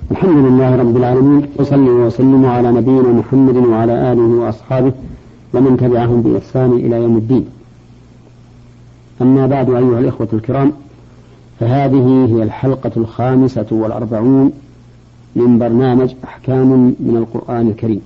الحمد لله رب العالمين، وصلى وسلم على نبينا محمد وعلى آله وأصحابه ومن تبعهم بإحسان إلى يوم الدين. أما بعد، أيها الإخوة الكرام، فهذه هي الحلقة 45 من برنامج أحكام من القرآن الكريم،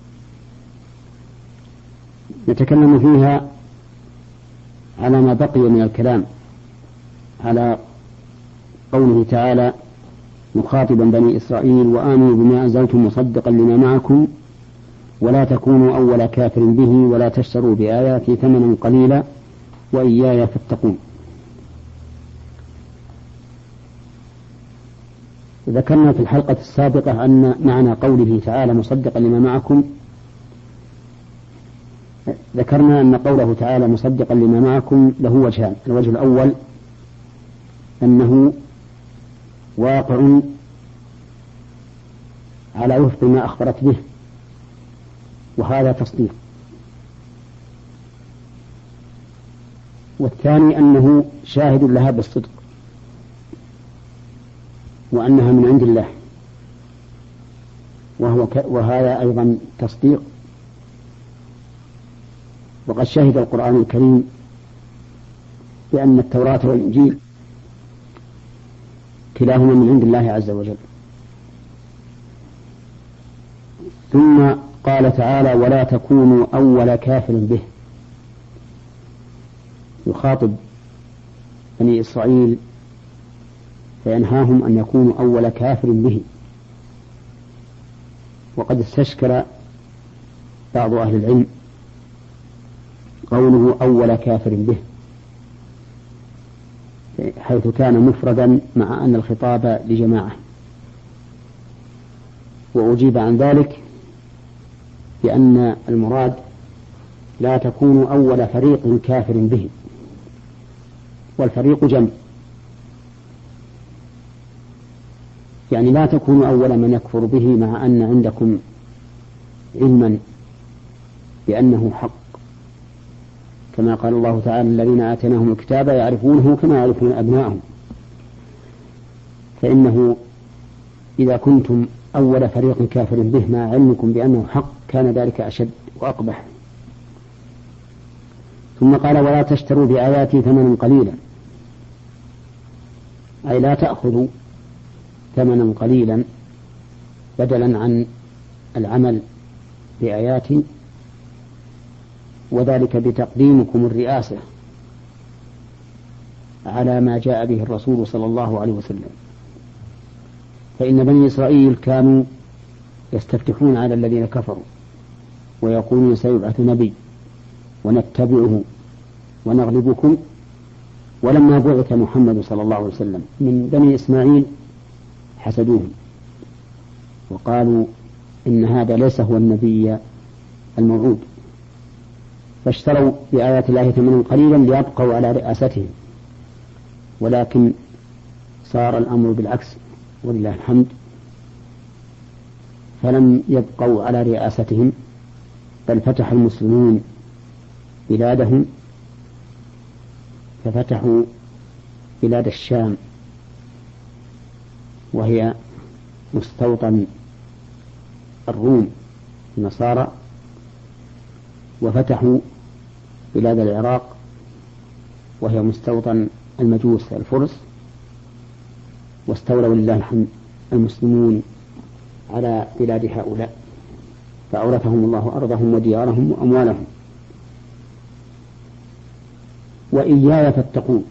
نتكلم فيها على ما بقي من الكلام على قوله تعالى مخاطبا بني إسرائيل: وآمنوا بما أنزلتم مصدقا لما معكم ولا تكونوا أول كافر به ولا تشتروا بآياتي ثمنا قليلا وإياي فاتقون. ذكرنا في الحلقة السابقة أن معنى قوله تعالى مصدقا لما معكم، ذكرنا أن قوله تعالى مصدقا لما معكم له وجهان: الوجه الأول أنه واقع على وفق ما أخبرت به، وهذا تصديق. والثاني أنه شاهد لها بالصدق، وأنها من عند الله، وهذا أيضا تصديق. وقد شهد القرآن الكريم بأن التوراة والإنجيل كلاهما من عند الله عز وجل. ثم قال تعالى: ولا تكونوا أول كافر به، يخاطب بني إسرائيل فينهاهم أن يكونوا أول كافر به. وقد استشكل بعض أهل العلم قوله أول كافر به، حيث كان مفردا مع أن الخطاب لجماعة، وأجيب عن ذلك بأن المراد لا تكون أول فريق كافر به، والفريق جمع، يعني لا تكون أول من يكفر به مع أن عندكم علما بأنه حق، كما قال الله تعالى: الذين آتيناهم الكتاب يعرفونه كما يعرفون أبناءهم. فإنه إذا كنتم أول فريق كافر به مع علمكم بأنه حق كان ذلك أشد وأقبح. ثم قال: ولا تشتروا بآياتي ثمنا قليلا، أي لا تأخذوا ثمنا قليلا بدلا عن العمل بآياتي، وذلك بتقديمكم الرئاسة على ما جاء به الرسول صلى الله عليه وسلم. فإن بني إسرائيل كانوا يستفتحون على الذين كفروا ويقولون: سيبعث نبي ونتبعه ونغلبكم. ولما بعث محمد صلى الله عليه وسلم من بني إسماعيل حسدوه وقالوا: إن هذا ليس هو النبي الموعود، فاشتروا بآيات الله ثمنا قليلا ليبقوا على رئاستهم. ولكن صار الأمر بالعكس ولله الحمد، فلم يبقوا على رئاستهم، بل فتح المسلمون بلادهم، ففتحوا بلاد الشام وهي مستوطن الروم النصارى، وفتحوا بلاد العراق وهي مستوطن المجوس الفرس، واستولوا لله الحمد المسلمون على بلاد هؤلاء، فأورثهم الله أرضهم وديارهم وأموالهم. وإياي فاتقون،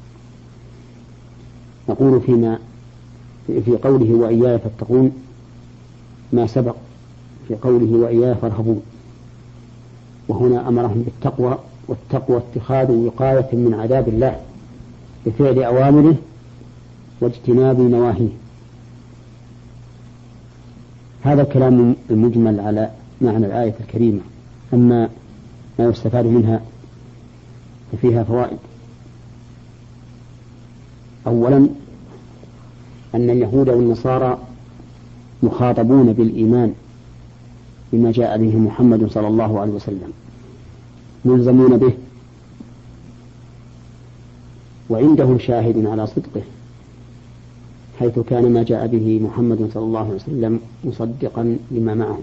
نقول في قوله وإياي فاتقون ما سبق في قوله وإياي فارهبون، وهنا أمرهم بالتقوى، والتقوى اتخاذ وقاية من عذاب الله بفعل أوامره واجتناب نواهيه. هذا الكلام المجمل على معنى الآية الكريمة. أما ما يستفاد منها ففيها فوائد. أولا، أن اليهود والنصارى مخاطبون بالإيمان بما جاء به محمد صلى الله عليه وسلم، ملزمون به، وعندهم شاهد على صدقه، حيث كان ما جاء به محمد صلى الله عليه وسلم مصدقا لما معهم.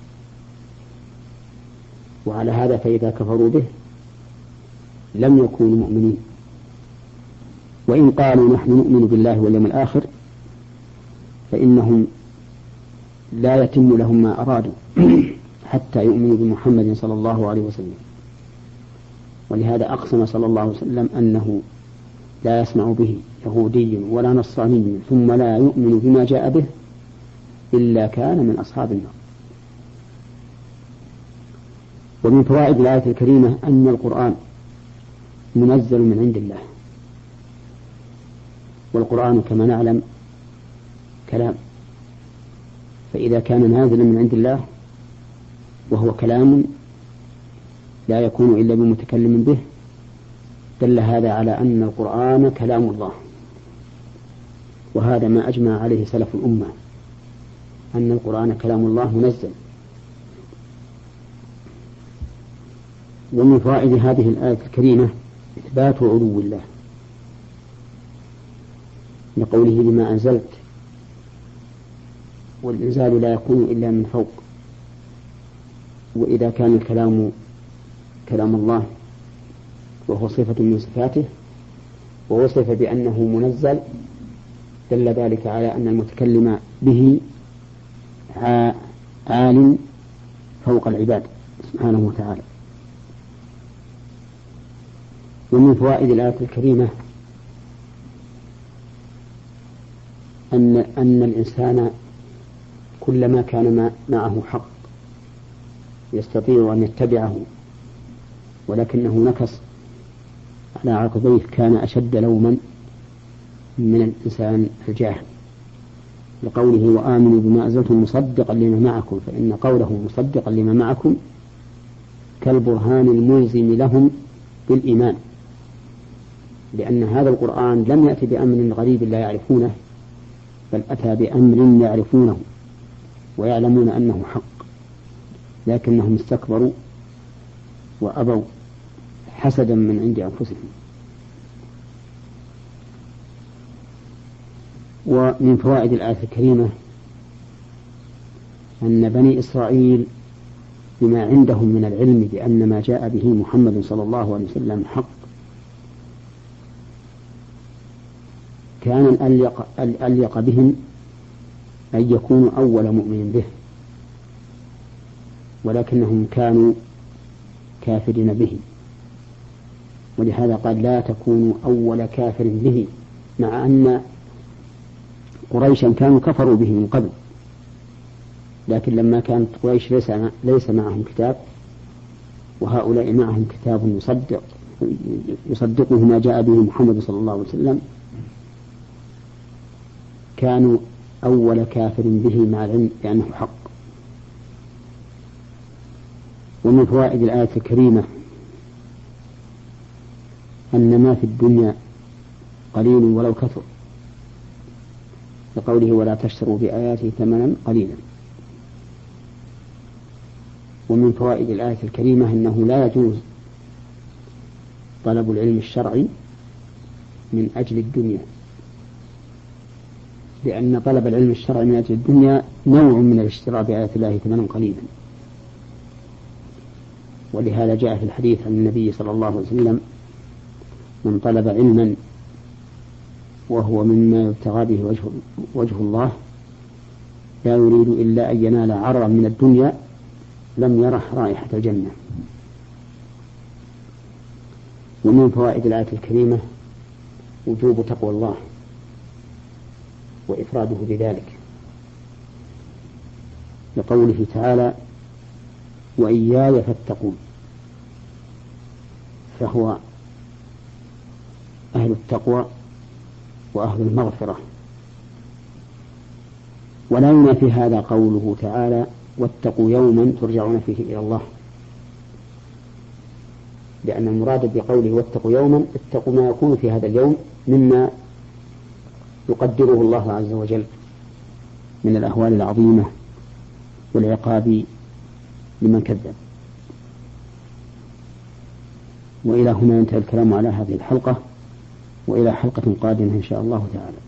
وعلى هذا فإذا كفروا به لم يكونوا مؤمنين، وإن قالوا نحن نؤمن بالله واليوم الآخر فإنهم لا يتم لهم ما أرادوا حتى يؤمنوا بمحمد صلى الله عليه وسلم. ولهذا أقسم صلى الله عليه وسلم أنه لا يسمع به يهودي ولا نصراني ثم لا يؤمن بما جاء به إلا كان من أصحاب النار. ومن فوائد الآية الكريمة أن القرآن منزل من عند الله، والقرآن كما نعلم كلام، فإذا كان نازلا من عند الله وهو كلام لا يكون إلا بمتكلم به دل هذا على أن القرآن كلام الله، وهذا ما أجمع عليه سلف الأمة أن القرآن كلام الله منزل. ومن فوائد هذه الآية الكريمة إثبات علو الله لقوله لما أنزلت، والإنزال لا يكون إلا من فوق. وإذا كان الكلام كلام الله وهو صفة من صفاته ووصف بأنه منزل دل ذلك على أن المتكلم به عال فوق العباد سبحانه وتعالى. ومن فوائد الآية الكريمة أن الإنسان كلما كان معه حق يستطيع أن يتبعه ولكنه نكص على عقبيه كان أشد لوما من الإنسان الجاهل، لقوله وآمنوا بما أنزلتم مصدقا لما معكم، فإن قوله مصدقا لما معكم كالبرهان الملزم لهم بالإيمان، لأن هذا القرآن لم يأتي بأمر غريب لا يعرفونه، بل أتى بأمر يعرفونه ويعلمون أنه حق، لكنهم استكبروا وأبوا حسدا من عند أنفسهم. ومن فوائد الآية الكريمة أن بني إسرائيل بما عندهم من العلم بأن ما جاء به محمد صلى الله عليه وسلم حق كان الأليق بهم أن يكونوا أول مؤمن به، ولكنهم كانوا كافرين به، ولهذا قال لا تكونوا أول كافر به، مع أن قريشا كانوا كفروا به من قبل، لكن لما كانت قريش ليس معهم كتاب وهؤلاء معهم كتاب يصدقه ما جاء به محمد صلى الله عليه وسلم كانوا أول كافر به مع العلم بأنه حق. ومن فوائد الآية الكريمة أن ما في الدنيا قليل ولو كثر، لقوله ولا تشتروا بآياته ثمنا قليلا. ومن فوائد الآية الكريمة أنه لا يجوز طلب العلم الشرعي من أجل الدنيا، لأن طلب العلم الشرعي من أجل الدنيا نوع من الاشتراء بآيات الله ثمنا قليلا. ولهذا جاء في الحديث عن النبي صلى الله عليه وسلم من طلب علما وهو مما يبتغى به وجه الله لا يريد إلا أن ينال عرضا من الدنيا لم يرح رائحة الجنة. ومن فوائد الآية الكريمة وجوب تقوى الله وإفراده بذلك، لقوله تعالى وإياي فاتقون، فهو أهل التقوى وأهل المغفرة. ولا ينافي هذا قوله تعالى واتقوا يوما ترجعون فيه إلى الله، لأن المراد بقوله واتقوا يوما اتقوا ما يكون في هذا اليوم مما يقدره الله عز وجل من الأهوال العظيمة والعقاب لمن كذب. وإلى هنا ينتهي الكلام على هذه الحلقة، وإلى حلقة قادمة إن شاء الله تعالى.